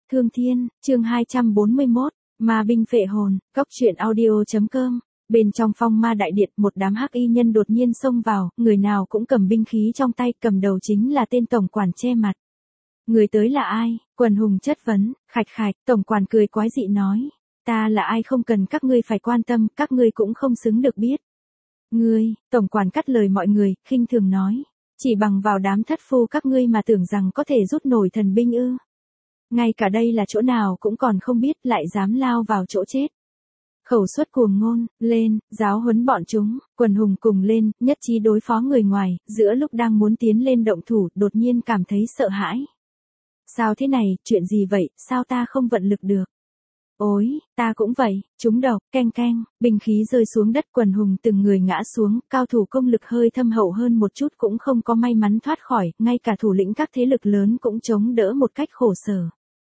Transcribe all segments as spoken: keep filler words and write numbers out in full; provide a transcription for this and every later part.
Thương Thiên, chương hai trăm bốn mươi mốt, Ma binh phệ hồn, Cốc truyện audio chấm com. Bên trong phong ma đại điện, một đám hắc y nhân đột nhiên xông vào, người nào cũng cầm binh khí trong tay, cầm đầu chính là tên tổng quản che mặt. Người tới là ai? Quần hùng chất vấn, khạch khạch, tổng quản cười quái dị nói. Ta là ai không cần các ngươi phải quan tâm, các ngươi cũng không xứng được biết. Ngươi, tổng quản cắt lời mọi người, khinh thường nói. Chỉ bằng vào đám thất phu các ngươi mà tưởng rằng có thể rút nổi thần binh ư? Ngay cả đây là chỗ nào cũng còn không biết, lại dám lao vào chỗ chết. Khẩu suất cuồng ngôn, lên, giáo huấn bọn chúng, quần hùng cùng lên, nhất trí đối phó người ngoài, giữa lúc đang muốn tiến lên động thủ, đột nhiên cảm thấy sợ hãi. Sao thế này, chuyện gì vậy, sao ta không vận lực được? Ôi, ta cũng vậy, chúng độc, keng keng, binh khí rơi xuống đất, quần hùng từng người ngã xuống, cao thủ công lực hơi thâm hậu hơn một chút cũng không có may mắn thoát khỏi, ngay cả thủ lĩnh các thế lực lớn cũng chống đỡ một cách khổ sở.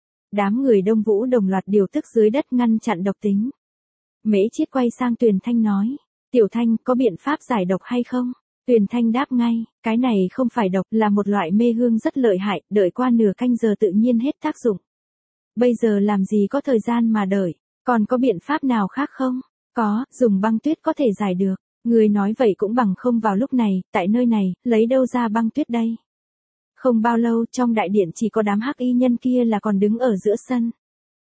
Đám người Đông Vũ đồng loạt điều tức dưới đất ngăn chặn độc tính. Mễ Chiết quay sang Tuyền Thanh nói, Tiểu Thanh có biện pháp giải độc hay không? Tuyền Thanh đáp ngay, cái này không phải độc, là một loại mê hương rất lợi hại, đợi qua nửa canh giờ tự nhiên hết tác dụng. Bây giờ làm gì có thời gian mà đợi, còn có biện pháp nào khác không? Có, dùng băng tuyết có thể giải được. Người nói vậy cũng bằng không vào lúc này, tại nơi này, lấy đâu ra băng tuyết đây? Không bao lâu trong đại điện chỉ có đám hắc y nhân kia là còn đứng ở giữa sân.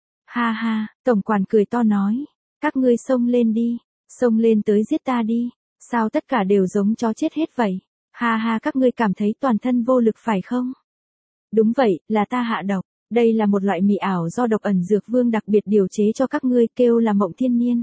Ha ha, tổng quản cười to nói, các ngươi xông lên đi, xông lên tới giết ta đi, sao tất cả đều giống chó chết hết vậy? Ha ha, các ngươi cảm thấy toàn thân vô lực phải không? Đúng vậy, là ta hạ độc, đây là một loại mị ảo do độc ẩn dược vương đặc biệt điều chế cho các ngươi, kêu là mộng thiên niên.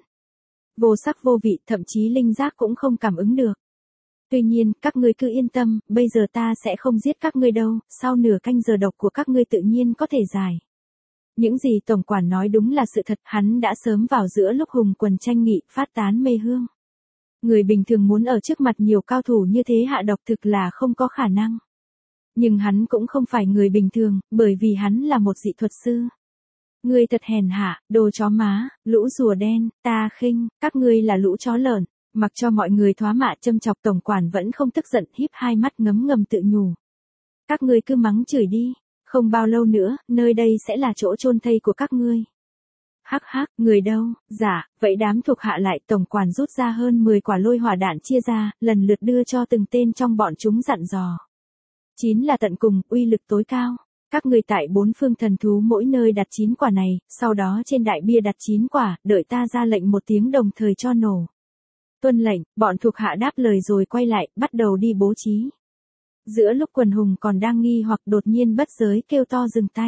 Vô sắc vô vị, thậm chí linh giác cũng không cảm ứng được. Tuy nhiên, các ngươi cứ yên tâm, bây giờ ta sẽ không giết các ngươi đâu, sau nửa canh giờ độc của các ngươi tự nhiên có thể giải. Những gì tổng quản nói đúng là sự thật, hắn đã sớm vào giữa lúc hùng quần tranh nghị, phát tán mê hương. Người bình thường muốn ở trước mặt nhiều cao thủ như thế hạ độc thực là không có khả năng. Nhưng hắn cũng không phải người bình thường, bởi vì hắn là một dị thuật sư. Ngươi thật hèn hạ, đồ chó má, lũ rùa đen, ta khinh, các ngươi là lũ chó lợn. Mặc cho mọi người thoá mạ châm chọc, tổng quản vẫn không tức giận, híp hai mắt ngấm ngầm tự nhủ. Các ngươi cứ mắng chửi đi, không bao lâu nữa, nơi đây sẽ là chỗ chôn thây của các ngươi. Hắc hắc, người đâu? Dạ, vậy đám thuộc hạ lại, tổng quản rút ra hơn mười quả lôi hỏa đạn chia ra, lần lượt đưa cho từng tên trong bọn chúng dặn dò. Chín là tận cùng, uy lực tối cao. Các ngươi tại bốn phương thần thú mỗi nơi đặt chín quả này, sau đó trên đại bia đặt chín quả, đợi ta ra lệnh một tiếng đồng thời cho nổ. Tuân lệnh, bọn thuộc hạ đáp lời rồi quay lại, bắt đầu đi bố trí. Giữa lúc quần hùng còn đang nghi hoặc, đột nhiên bất giới kêu to dừng tay.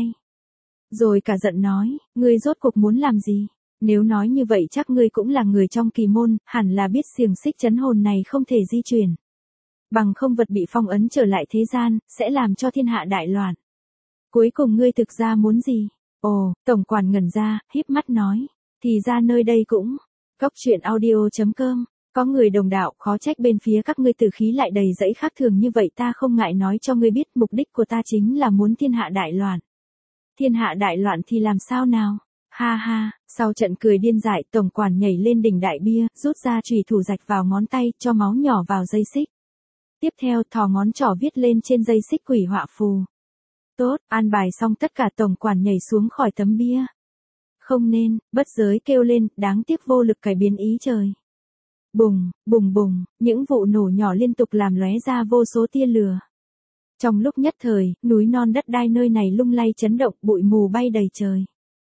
Rồi cả giận nói, ngươi rốt cuộc muốn làm gì? Nếu nói như vậy chắc ngươi cũng là người trong kỳ môn, hẳn là biết xiềng xích trấn hồn này không thể di chuyển. Bằng không vật bị phong ấn trở lại thế gian, sẽ làm cho thiên hạ đại loạn. Cuối cùng ngươi thực ra muốn gì? Ồ, tổng quản ngẩn ra, híp mắt nói, thì ra nơi đây cũng. Cốc truyện audio chấm com. Có người đồng đạo, khó trách bên phía các ngươi tử khí lại đầy dẫy khác thường như vậy, ta không ngại nói cho ngươi biết, mục đích của ta chính là muốn thiên hạ đại loạn. Thiên hạ đại loạn thì làm sao nào? Ha ha, sau trận cười điên dại, tổng quản nhảy lên đỉnh đại bia, rút ra chùy thủ rạch vào ngón tay, cho máu nhỏ vào dây xích. Tiếp theo, thò ngón trỏ viết lên trên dây xích quỷ họa phù. Tốt, an bài xong tất cả, tổng quản nhảy xuống khỏi tấm bia. Không nên, bất giới kêu lên, đáng tiếc vô lực cải biến ý trời. Bùng, bùng bùng, những vụ nổ nhỏ liên tục làm lóe ra vô số tia lửa. Trong lúc nhất thời, núi non đất đai nơi này lung lay chấn động, bụi mù bay đầy trời.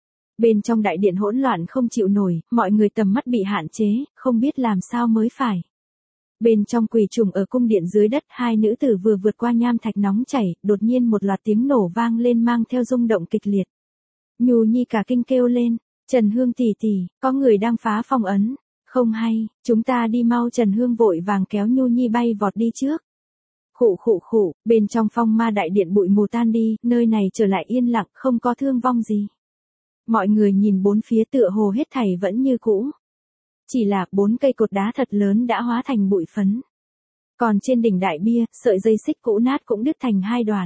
Bên trong đại điện hỗn loạn không chịu nổi, mọi người tầm mắt bị hạn chế, không biết làm sao mới phải. Bên trong quỷ trùng ở cung điện dưới đất, hai nữ tử vừa vượt qua nham thạch nóng chảy, đột nhiên một loạt tiếng nổ vang lên mang theo rung động kịch liệt. Nhu Nhi cả kinh kêu lên, Trần Hương tỷ tỷ, có người đang phá phong ấn. Không hay, chúng ta đi mau. Trần Hương vội vàng kéo Nhu Nhi bay vọt đi trước. Khụ khụ khụ, bên trong phong ma đại điện bụi mù tan đi, nơi này trở lại yên lặng, không có thương vong gì. Mọi người nhìn bốn phía tựa hồ hết thảy vẫn như cũ. Chỉ là bốn cây cột đá thật lớn đã hóa thành bụi phấn. Còn trên đỉnh đại bia, sợi dây xích cũ nát cũng đứt thành hai đoạn.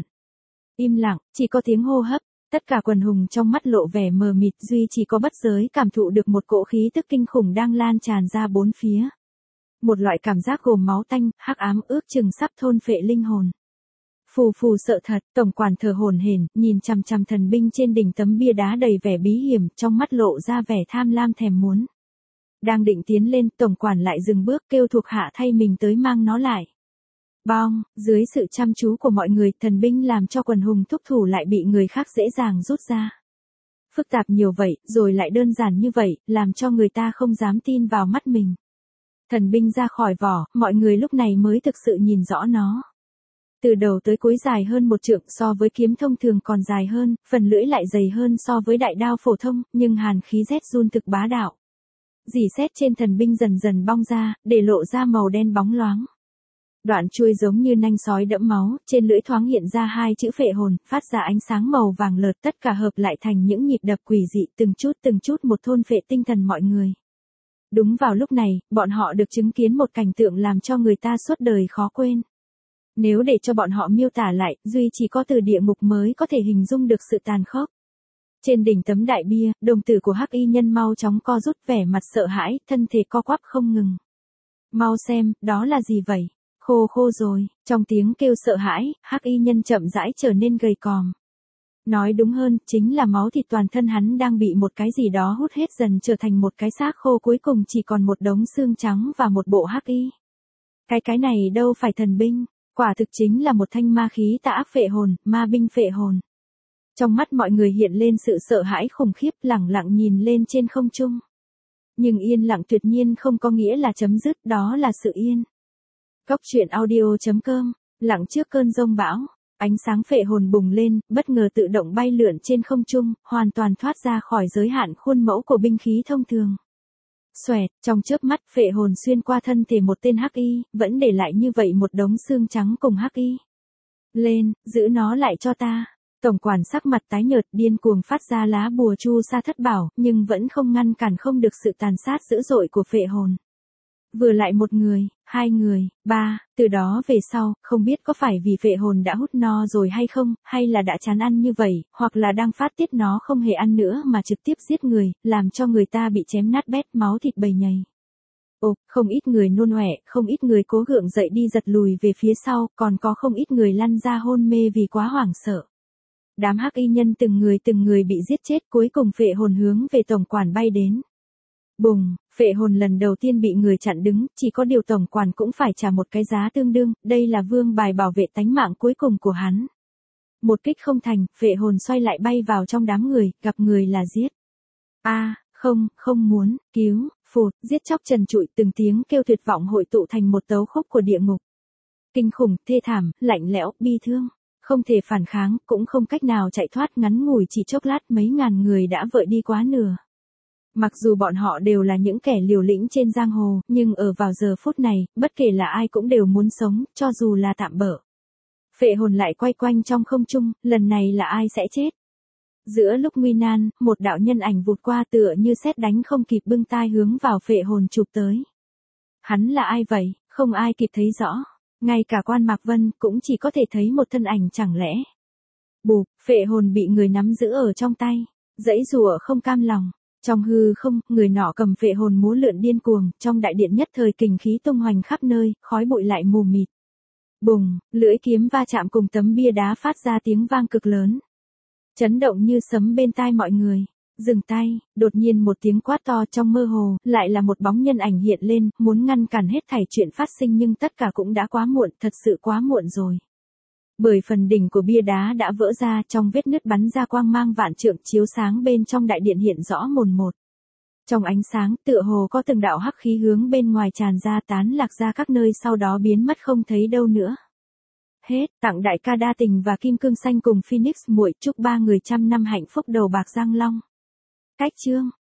Im lặng, chỉ có tiếng hô hấp. Tất cả quần hùng trong mắt lộ vẻ mờ mịt, duy chỉ có bất giới cảm thụ được một cỗ khí tức kinh khủng đang lan tràn ra bốn phía. Một loại cảm giác gồm máu tanh, hắc ám ước chừng sắp thôn phệ linh hồn. Phù phù sợ thật, tổng quản thở hổn hển, nhìn chằm chằm thần binh trên đỉnh tấm bia đá đầy vẻ bí hiểm, trong mắt lộ ra vẻ tham lam thèm muốn. Đang định tiến lên, tổng quản lại dừng bước kêu thuộc hạ thay mình tới mang nó lại. Bong, dưới sự chăm chú của mọi người, thần binh làm cho quần hùng thúc thủ lại bị người khác dễ dàng rút ra. Phức tạp nhiều vậy, rồi lại đơn giản như vậy, làm cho người ta không dám tin vào mắt mình. Thần binh ra khỏi vỏ, mọi người lúc này mới thực sự nhìn rõ nó. Từ đầu tới cuối dài hơn một trượng, so với kiếm thông thường còn dài hơn, phần lưỡi lại dày hơn so với đại đao phổ thông, nhưng hàn khí rét run thực bá đạo. Rỉ sét trên thần binh dần dần bong ra, để lộ ra màu đen bóng loáng. Đoạn chuôi giống như nanh sói đẫm máu, trên lưỡi thoáng hiện ra hai chữ phệ hồn, phát ra ánh sáng màu vàng lợt, tất cả hợp lại thành những nhịp đập quỷ dị, từng chút từng chút một thôn phệ tinh thần mọi người. Đúng vào lúc này, bọn họ được chứng kiến một cảnh tượng làm cho người ta suốt đời khó quên. Nếu để cho bọn họ miêu tả lại, duy chỉ có từ địa ngục mới có thể hình dung được sự tàn khốc. Trên đỉnh tấm đại bia, đồng tử của hắc y nhân mau chóng co rút, vẻ mặt sợ hãi, thân thể co quắp không ngừng. Mau xem, đó là gì vậy? Khô khô rồi, trong tiếng kêu sợ hãi, hắc y nhân chậm rãi trở nên gầy còm. Nói đúng hơn, chính là máu thịt toàn thân hắn đang bị một cái gì đó hút hết dần trở thành một cái xác khô, cuối cùng chỉ còn một đống xương trắng và một bộ hắc y. Cái cái này đâu phải thần binh, quả thực chính là một thanh ma khí tà ác phệ hồn, ma binh phệ hồn. Trong mắt mọi người hiện lên sự sợ hãi khủng khiếp, lẳng lặng nhìn lên trên không trung. Nhưng yên lặng tuyệt nhiên không có nghĩa là chấm dứt, đó là sự yên. Cốc truyện audio chấm com, lặng trước cơn giông bão, ánh sáng phệ hồn bùng lên, bất ngờ tự động bay lượn trên không trung, hoàn toàn thoát ra khỏi giới hạn khuôn mẫu của binh khí thông thường. Xoẹt, trong chớp mắt, phệ hồn xuyên qua thân thể một tên hắc y, vẫn để lại như vậy một đống xương trắng cùng hắc y. Lên, giữ nó lại cho ta. Tổng quản sắc mặt tái nhợt, điên cuồng phát ra lá bùa chu sa thất bảo, nhưng vẫn không ngăn cản không được sự tàn sát dữ dội của phệ hồn. Vừa lại một người, hai người, ba, từ đó về sau, không biết có phải vì phệ hồn đã hút no rồi hay không, hay là đã chán ăn như vậy, hoặc là đang phát tiết nó không hề ăn nữa mà trực tiếp giết người, làm cho người ta bị chém nát bét, máu thịt bầy nhầy. Ồ, không ít người nôn ọe, không ít người cố gượng dậy đi giật lùi về phía sau, còn có không ít người lăn ra hôn mê vì quá hoảng sợ. Đám hắc y nhân từng người từng người bị giết chết, cuối cùng phệ hồn hướng về tổng quản bay đến. Bùng, phệ hồn lần đầu tiên bị người chặn đứng, chỉ có điều tổng quản cũng phải trả một cái giá tương đương, đây là vương bài bảo vệ tánh mạng cuối cùng của hắn. Một kích không thành, phệ hồn xoay lại bay vào trong đám người, gặp người là giết. A, à, không, không muốn, cứu, phụt, giết chóc trần trụi, từng tiếng kêu tuyệt vọng hội tụ thành một tấu khúc của địa ngục. Kinh khủng, thê thảm, lạnh lẽo, bi thương. Không thể phản kháng, cũng không cách nào chạy thoát, ngắn ngủi chỉ chốc lát mấy ngàn người đã vợi đi quá nửa. Mặc dù bọn họ đều là những kẻ liều lĩnh trên giang hồ, nhưng ở vào giờ phút này, bất kể là ai cũng đều muốn sống, cho dù là tạm bỡ. Phệ hồn lại quay quanh trong không trung, lần này là ai sẽ chết? Giữa lúc nguy nan, một đạo nhân ảnh vụt qua tựa như sét đánh không kịp bưng tai hướng vào phệ hồn chụp tới. Hắn là ai vậy? Không ai kịp thấy rõ. Ngay cả Quan Mạc Vân cũng chỉ có thể thấy một thân ảnh chẳng lẽ. Bụp, phệ hồn bị người nắm giữ ở trong tay, giãy giụa không cam lòng. Trong hư không, người nọ cầm phệ hồn múa lượn điên cuồng, trong đại điện nhất thời kình khí tung hoành khắp nơi, khói bụi lại mù mịt. Bùng, lưỡi kiếm va chạm cùng tấm bia đá phát ra tiếng vang cực lớn. Chấn động như sấm bên tai mọi người. Dừng tay, đột nhiên một tiếng quát to, trong mơ hồ, lại là một bóng nhân ảnh hiện lên, muốn ngăn cản hết thảy chuyện phát sinh, nhưng tất cả cũng đã quá muộn, thật sự quá muộn rồi. Bởi phần đỉnh của bia đá đã vỡ ra, trong vết nứt bắn ra quang mang vạn trượng, chiếu sáng bên trong đại điện hiện rõ mồn một. Trong ánh sáng, tựa hồ có từng đạo hắc khí hướng bên ngoài tràn ra, tán lạc ra các nơi, sau đó biến mất không thấy đâu nữa. Hết, tặng đại ca Đa Tình và Kim Cương Xanh cùng Phoenix muội, chúc ba người trăm năm hạnh phúc đầu bạc răng long. Cách chương